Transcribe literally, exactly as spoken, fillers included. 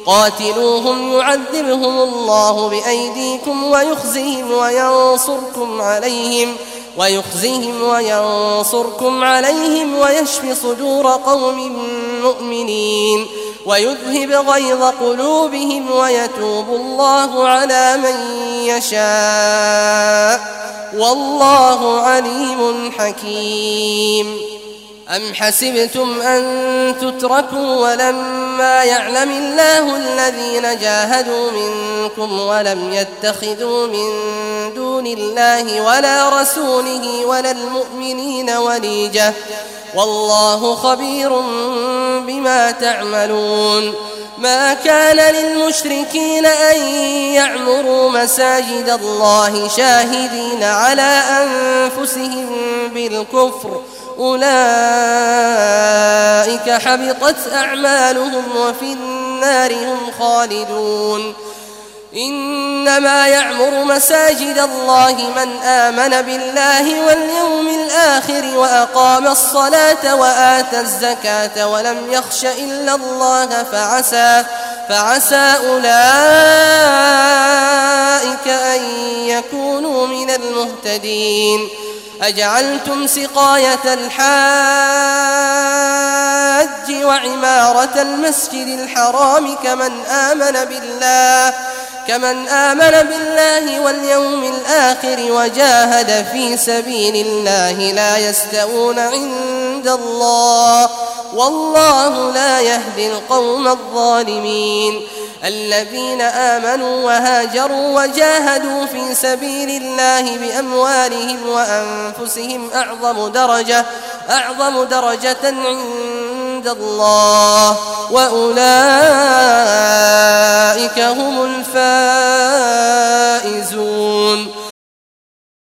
قاتلوهم يعذبهم الله بأيديكم ويخزهم وينصركم عليهم ويخزهم وينصركم عليهم ويشف صدور قوم مؤمنين ويذهب غيظ قلوبهم ويتوب الله على من يشاء والله عليم حكيم. أم حسبتم أن تتركوا ولما يعلم الله الذين جاهدوا منكم ولم يتخذوا من دون الله ولا رسوله ولا المؤمنين وليجة والله خبير بما تعملون. ما كان للمشركين أن يعمروا مساجد الله شاهدين على أنفسهم بالكفر أولئك حبطت أعمالهم وفي النار هم خالدون. إنما يعمر مساجد الله من آمن بالله واليوم الآخر وأقام الصلاة وآتى الزكاة ولم يخش إلا الله فعسى, فعسى أولئك أن يكونوا من المهتدين. أجعلتم سقاية الحاج وعمارة المسجد الحرام كمن آمن بالله كمن آمن بالله واليوم الآخر وجاهد في سبيل الله لا يستوون عند الله والله لا يهدي القوم الظالمين. الذين آمنوا وهاجروا وجاهدوا في سبيل الله بأموالهم وأنفسهم أعظم درجة أعظم درجة عند الله وأولئك هم الفائزون.